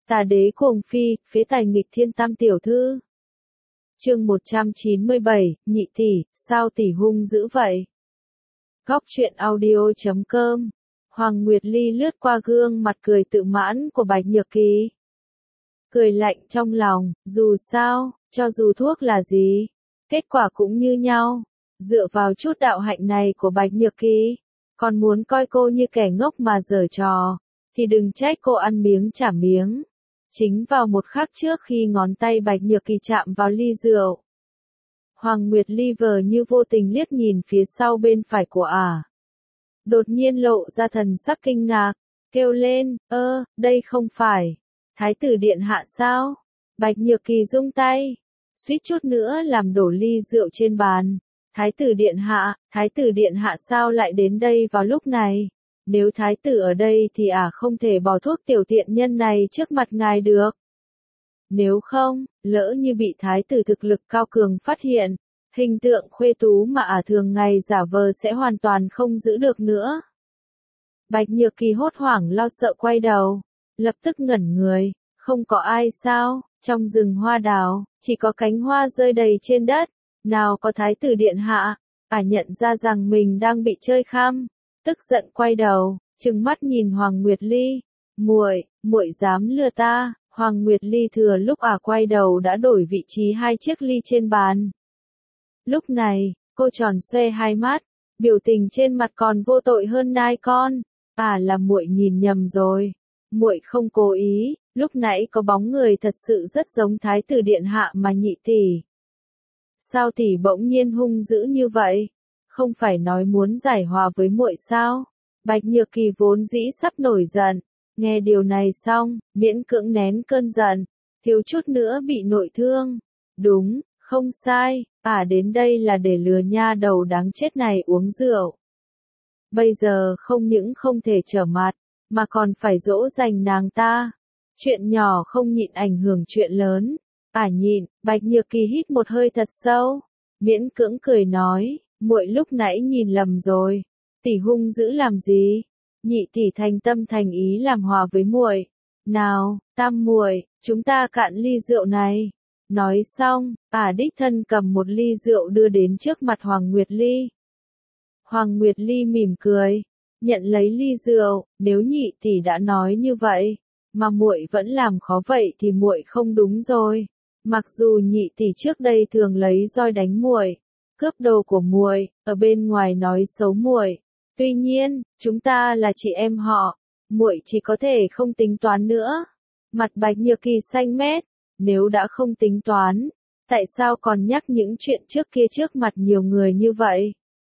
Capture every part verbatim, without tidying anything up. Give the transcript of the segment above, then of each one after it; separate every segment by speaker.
Speaker 1: Tà đế cuồng phi, phế tài nghịch thiên tam tiểu thư. Chương một trăm chín mươi bảy, nhị tỷ, sao tỷ hung dữ vậy? Góc truyện audio chấm com. Hoàng Nguyệt Ly lướt qua gương mặt cười tự mãn của Bạch Nhược Kỳ. Cười lạnh trong lòng, dù sao, cho dù thuốc là gì, kết quả cũng như nhau. Dựa vào chút đạo hạnh này của Bạch Nhược Kỳ, còn muốn coi cô như kẻ ngốc mà giở trò, thì đừng trách cô ăn miếng trả miếng. Chính vào một khắc trước khi ngón tay Bạch Nhược Kỳ chạm vào ly rượu, Hoàng Nguyệt Ly vờ như vô tình liếc nhìn phía sau bên phải của ả. Đột nhiên lộ ra thần sắc kinh ngạc, kêu lên, ơ, đây không phải Thái tử điện hạ sao? Bạch Nhược Kỳ rung tay, suýt chút nữa làm đổ ly rượu trên bàn. Thái tử điện hạ, Thái tử điện hạ sao lại đến đây vào lúc này? Nếu thái tử ở đây thì ả à không thể bỏ thuốc tiểu tiện nhân này trước mặt ngài được. Nếu không, lỡ như bị thái tử thực lực cao cường phát hiện, hình tượng khuê tú mà ả à thường ngày giả vờ sẽ hoàn toàn không giữ được nữa. Bạch Nhược Kỳ hốt hoảng lo sợ quay đầu, lập tức ngẩn người, không có ai sao? Trong rừng hoa đào, chỉ có cánh hoa rơi đầy trên đất, nào có thái tử điện hạ. Ả nhận ra rằng mình đang bị chơi khăm, tức giận quay đầu, trừng mắt nhìn Hoàng Nguyệt Ly. Muội, muội dám lừa ta? Hoàng Nguyệt Ly thừa lúc ả quay đầu đã đổi vị trí hai chiếc ly trên bàn. Lúc này, cô tròn xoe hai mắt, biểu tình trên mặt còn vô tội hơn nai con. À là muội nhìn nhầm rồi, muội không cố ý, lúc nãy có bóng người thật sự rất giống thái tử điện hạ mà nhị tỷ. Sao tỷ bỗng nhiên hung dữ như vậy? Không phải nói muốn giải hòa với muội sao? Bạch Nhược Kỳ vốn dĩ sắp nổi giận, nghe điều này xong, miễn cưỡng nén cơn giận, thiếu chút nữa bị nội thương. Đúng, không sai, ả đến đây là để lừa nha đầu đáng chết này uống rượu. Bây giờ không những không thể trở mặt, mà còn phải dỗ dành nàng ta. Chuyện nhỏ không nhịn ảnh hưởng chuyện lớn. Ả nhịn, Bạch Nhược Kỳ hít một hơi thật sâu, miễn cưỡng cười nói, muội lúc nãy nhìn lầm rồi, tỷ hung dữ làm gì? Nhị tỷ thành tâm thành ý làm hòa với muội. Nào, tam muội, chúng ta cạn ly rượu này. Nói xong, ả đích thân cầm một ly rượu đưa đến trước mặt Hoàng Nguyệt Ly. Hoàng Nguyệt Ly mỉm cười, nhận lấy ly rượu, nếu nhị tỷ đã nói như vậy, mà muội vẫn làm khó vậy thì muội không đúng rồi. Mặc dù nhị tỷ trước đây thường lấy roi đánh muội, cướp đồ của muội, ở bên ngoài nói xấu muội, tuy nhiên, chúng ta là chị em họ, muội chỉ có thể không tính toán nữa. Mặt Bạch Nhược Kỳ xanh mét, nếu đã không tính toán, tại sao còn nhắc những chuyện trước kia trước mặt nhiều người như vậy?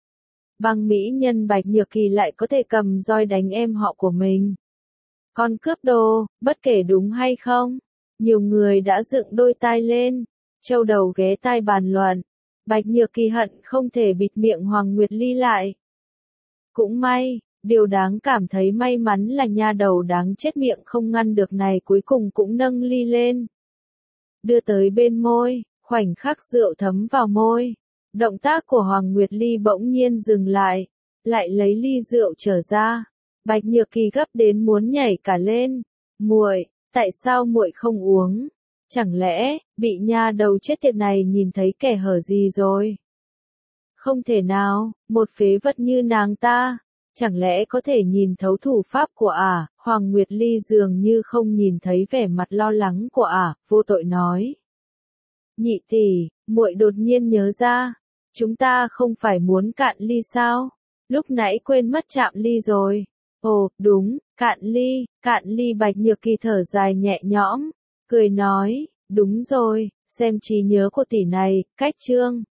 Speaker 1: Bằng mỹ nhân Bạch Nhược Kỳ lại có thể cầm roi đánh em họ của mình. Còn cướp đồ, bất kể đúng hay không, nhiều người đã dựng đôi tai lên, châu đầu ghé tai bàn luận. Bạch Nhược Kỳ hận không thể bịt miệng Hoàng Nguyệt Ly lại. Cũng may, điều đáng cảm thấy may mắn là nha đầu đáng chết miệng không ngăn được này cuối cùng cũng nâng ly lên. Đưa tới bên môi, khoảnh khắc rượu thấm vào môi. Động tác của Hoàng Nguyệt Ly bỗng nhiên dừng lại, lại lấy ly rượu trở ra. Bạch Nhược Kỳ gấp đến muốn nhảy cả lên. Muội, tại sao muội không uống? Chẳng lẽ, bị nha đầu chết tiệt này nhìn thấy kẻ hở gì rồi? Không thể nào, một phế vật như nàng ta, chẳng lẽ có thể nhìn thấu thủ pháp của ả? Hoàng Nguyệt Ly dường như không nhìn thấy vẻ mặt lo lắng của ả, vô tội nói. Nhị tỷ, muội đột nhiên nhớ ra, chúng ta không phải muốn cạn ly sao? Lúc nãy quên mất chạm ly rồi. Ồ, đúng, cạn ly, cạn ly. Bạch Nhược Kỳ thở dài nhẹ nhõm, cười nói, đúng rồi, xem trí nhớ của tỷ này, cách chương.